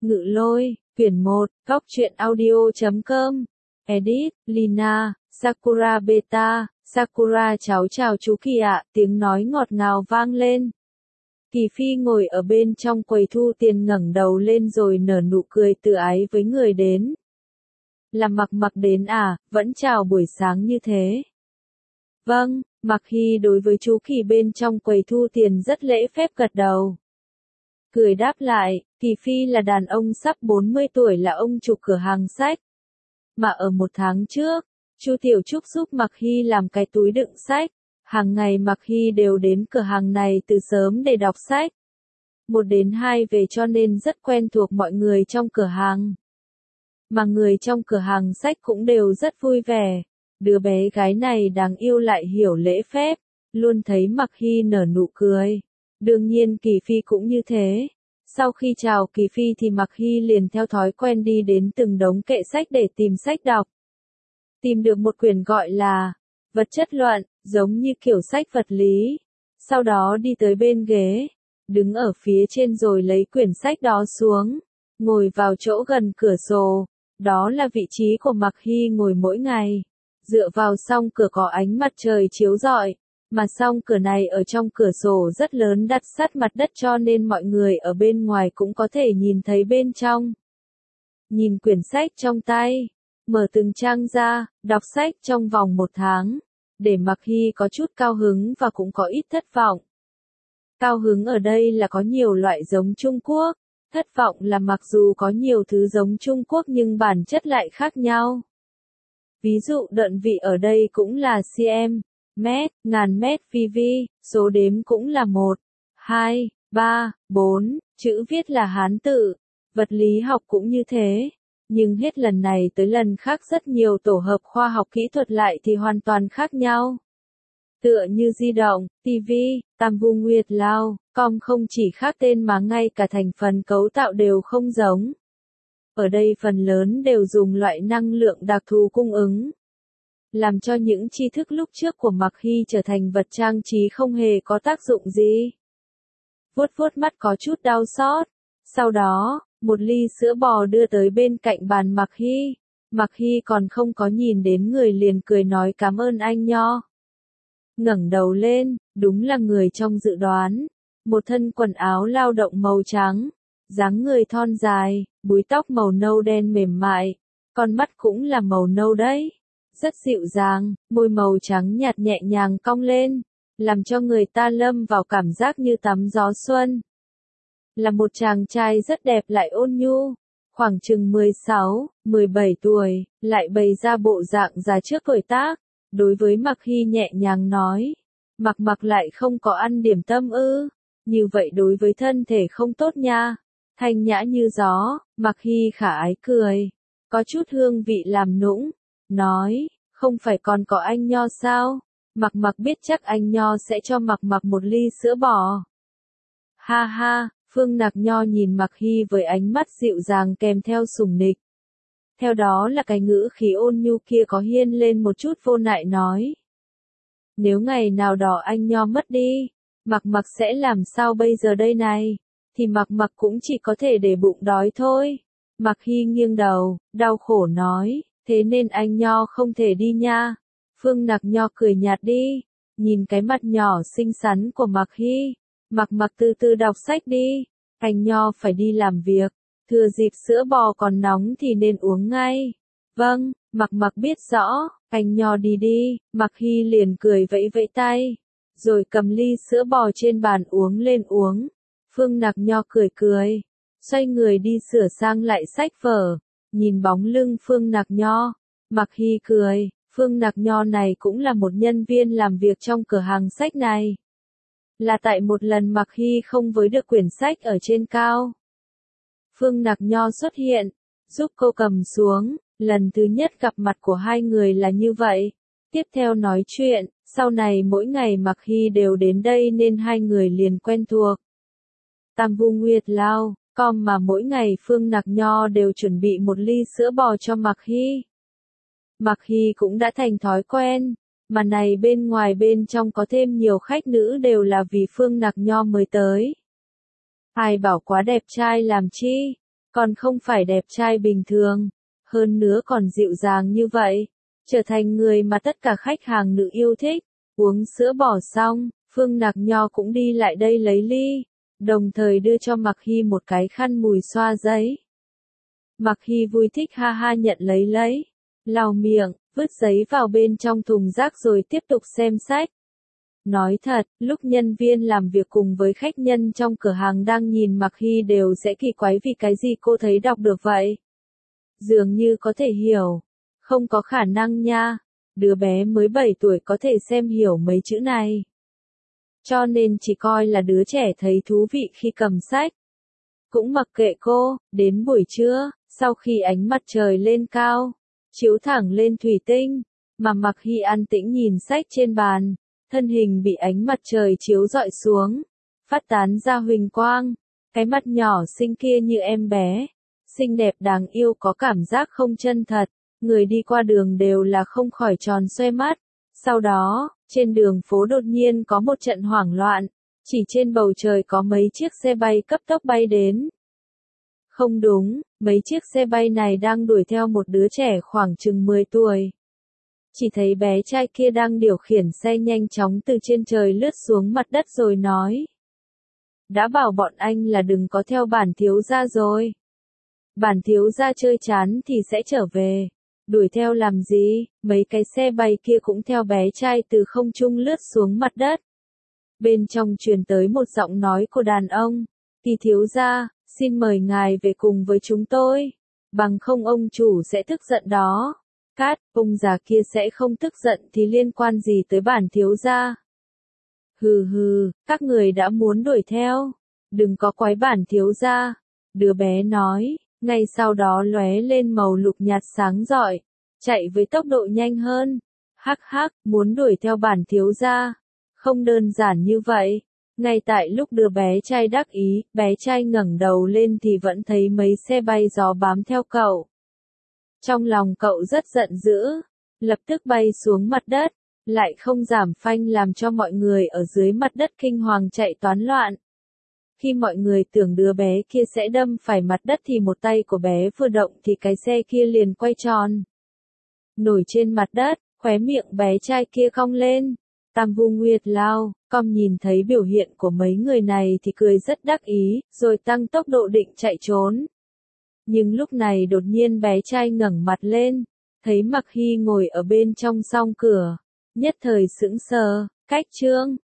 Ngự Lôi, quyển 1, Góc truyện audio.com. Edit, Lina, Sakura Beta, Sakura cháu chào chú Kỳ ạ, tiếng nói ngọt ngào vang lên. Kỳ Phi ngồi ở bên trong quầy thu tiền ngẩng đầu lên rồi nở nụ cười tự ái với người đến. Là Mặc đến à, vẫn chào buổi sáng như thế. Vâng, Mặc Hy đối với chú Kỳ bên trong quầy thu tiền rất lễ phép gật đầu. Cười đáp lại, Kỳ Phi là đàn ông sắp 40 tuổi, là ông chủ cửa hàng sách. Mà ở một tháng trước, Chu Tiểu Trúc giúp Mặc Hy làm cái túi đựng sách. Hàng ngày Mặc Hy đều đến cửa hàng này từ sớm để đọc sách. 1 đến 2 về cho nên rất quen thuộc mọi người trong cửa hàng. Mà người trong cửa hàng sách cũng đều rất vui vẻ. Đứa bé gái này đáng yêu lại hiểu lễ phép, luôn thấy Mặc Hy nở nụ cười. Đương nhiên Kỳ Phi cũng như thế. Sau khi chào Kỳ Phi thì Mặc Hy liền theo thói quen đi đến từng đống kệ sách để tìm sách đọc. Tìm được một quyển gọi là Vật chất luận, giống như kiểu sách vật lý. Sau đó đi tới bên ghế, đứng ở phía trên rồi lấy quyển sách đó xuống, ngồi vào chỗ gần cửa sổ. Đó là vị trí của Mặc Hy ngồi mỗi ngày. Dựa vào song cửa có ánh mặt trời chiếu rọi, mà song cửa này ở trong cửa sổ rất lớn đặt sát mặt đất cho nên mọi người ở bên ngoài cũng có thể nhìn thấy bên trong. Nhìn quyển sách trong tay, mở từng trang ra, đọc sách trong vòng 1 tháng, để Mặc Hy có chút cao hứng và cũng có ít thất vọng. Cao hứng ở đây là có nhiều loại giống Trung Quốc, thất vọng là mặc dù có nhiều thứ giống Trung Quốc nhưng bản chất lại khác nhau. Ví dụ đơn vị ở đây cũng là cm, mét, ngàn mét VV, số đếm cũng là 1, 2, 3, 4, chữ viết là Hán tự, vật lý học cũng như thế. Nhưng hết lần này tới lần khác rất nhiều tổ hợp khoa học kỹ thuật lại thì hoàn toàn khác nhau. Tựa như di động, TV, Tam Vu Nguyệt Lao, com không chỉ khác tên mà ngay cả thành phần cấu tạo đều không giống. Ở đây phần lớn đều dùng loại năng lượng đặc thù cung ứng, làm cho những tri thức lúc trước của Mặc Hy trở thành vật trang trí không hề có tác dụng gì. Vuốt vuốt mắt có chút đau xót. Sau đó, một ly sữa bò đưa tới bên cạnh bàn Mặc Hy. Mặc Hy còn không có nhìn đến người liền cười nói cảm ơn anh Nho. Ngẩng đầu lên, đúng là người trong dự đoán. Một thân quần áo lao động màu trắng, dáng người thon dài, búi tóc màu nâu đen mềm mại, con mắt cũng là màu nâu đấy. Rất dịu dàng, môi màu trắng nhạt nhẹ nhàng cong lên, làm cho người ta lâm vào cảm giác như tắm gió xuân. Là một chàng trai rất đẹp lại ôn nhu, khoảng chừng 16, 17 tuổi, lại bày ra bộ dạng già trước tuổi tác. Đối với Mặc Hy nhẹ nhàng nói, Mặc lại không có ăn điểm tâm ư, như vậy đối với thân thể không tốt nha. Thanh nhã như gió, Mặc Hy khả ái cười, có chút hương vị làm nũng, nói, không phải còn có anh Nho sao? Mặc biết chắc anh Nho sẽ cho Mặc một ly sữa bò. Ha ha, Phương Nạc Nho nhìn Mặc Hy với ánh mắt dịu dàng kèm theo sủng nịch. Theo đó là cái ngữ khí ôn nhu kia có hiên lên một chút vô nại nói. Nếu ngày nào đó anh Nho mất đi, Mặc sẽ làm sao bây giờ đây này? Thì Mặc cũng chỉ có thể để bụng đói thôi. Mặc Hy nghiêng đầu, đau khổ nói, thế nên anh Nho không thể đi nha. Phương Nạc Nho cười nhạt đi, nhìn cái mặt nhỏ xinh xắn của Mặc Hy. Mặc từ từ đọc sách đi, anh Nho phải đi làm việc. Thừa dịp sữa bò còn nóng thì nên uống ngay. Vâng, Mặc biết rõ, anh Nho đi đi. Mặc Hy liền cười vẫy vẫy tay, rồi cầm ly sữa bò trên bàn uống lên uống. Phương Nạc Nho cười, xoay người đi sửa sang lại sách vở, nhìn bóng lưng Phương Nạc Nho. Mặc Hy cười, Phương Nạc Nho này cũng là một nhân viên làm việc trong cửa hàng sách này. Là tại một lần Mặc Hy không với được quyển sách ở trên cao. Phương Nạc Nho xuất hiện, giúp cô cầm xuống, lần thứ nhất gặp mặt của hai người là như vậy. Tiếp theo nói chuyện, sau này mỗi ngày Mặc Hy đều đến đây nên hai người liền quen thuộc. Tam Vu Nguyệt Lao, com mà mỗi ngày Phương Nạc Nho đều chuẩn bị một ly sữa bò cho Mặc Hy. Mặc Hy cũng đã thành thói quen, mà này bên ngoài bên trong có thêm nhiều khách nữ đều là vì Phương Nạc Nho mới tới. Ai bảo quá đẹp trai làm chi, Còn không phải đẹp trai bình thường, hơn nữa còn dịu dàng như vậy, trở thành người mà tất cả khách hàng nữ yêu thích. Uống sữa bò xong, Phương Nạc Nho cũng đi lại đây lấy ly, đồng thời đưa cho Mạc Hy một cái khăn mùi xoa giấy. Mạc Hy vui thích ha ha nhận lấy, lau miệng, vứt giấy vào bên trong thùng rác rồi tiếp tục xem sách. Nói thật, lúc nhân viên làm việc cùng với khách nhân trong cửa hàng đang nhìn Mạc Hy đều sẽ kỳ quái vì cái gì cô thấy đọc được vậy. Dường như có thể hiểu. Không có khả năng nha. Đứa bé mới 7 tuổi có thể xem hiểu mấy chữ này. Cho nên chỉ coi là đứa trẻ thấy thú vị khi cầm sách. Cũng mặc kệ cô, đến buổi trưa, sau khi ánh mặt trời lên cao, chiếu thẳng lên thủy tinh, mà Mạc Hy an tĩnh nhìn sách trên bàn, thân hình bị ánh mặt trời chiếu rọi xuống, phát tán ra huỳnh quang, cái mắt nhỏ xinh kia như em bé, xinh đẹp đáng yêu có cảm giác không chân thật, người đi qua đường đều là không khỏi tròn xoe mắt. Sau đó, trên đường phố đột nhiên có một trận hoảng loạn, chỉ trên bầu trời có mấy chiếc xe bay cấp tốc bay đến. Không đúng, mấy chiếc xe bay này đang đuổi theo một đứa trẻ khoảng chừng 10 tuổi. Chỉ thấy bé trai kia đang điều khiển xe nhanh chóng từ trên trời lướt xuống mặt đất rồi nói. Đã bảo bọn anh là đừng có theo bản thiếu gia rồi. Bản thiếu gia chơi chán thì sẽ trở về. Đuổi theo làm gì, mấy cái xe bay kia cũng theo bé trai từ không trung lướt xuống mặt đất. Bên trong truyền tới một giọng nói của đàn ông. Kỳ thiếu gia, xin mời ngài về cùng với chúng tôi. Bằng không ông chủ sẽ tức giận đó. Cát, ông già kia sẽ không tức giận thì liên quan gì tới bản thiếu gia. Hừ hừ, các người đã muốn đuổi theo. Đừng có quái bản thiếu gia. Đứa bé nói, ngay sau đó lóe lên màu lục nhạt sáng rọi, chạy với tốc độ nhanh hơn. Hắc hắc, muốn đuổi theo bản thiếu gia. Không đơn giản như vậy. Ngay tại lúc đứa bé trai đắc ý, bé trai ngẩng đầu lên thì vẫn thấy mấy xe bay gió bám theo cậu. Trong lòng cậu rất giận dữ, lập tức bay xuống mặt đất, lại không giảm phanh làm cho mọi người ở dưới mặt đất kinh hoàng chạy toán loạn. Khi mọi người tưởng đứa bé kia sẽ đâm phải mặt đất thì một tay của bé vừa động thì cái xe kia liền quay tròn. Nổi trên mặt đất, khóe miệng bé trai kia cong lên. Tam Vu Nguyệt Lao, con nhìn thấy biểu hiện của mấy người này thì cười rất đắc ý, rồi tăng tốc độ định chạy trốn. Nhưng lúc này đột nhiên bé trai ngẩng mặt lên, thấy Mạc Hy ngồi ở bên trong song cửa, nhất thời sững sờ, cách chương.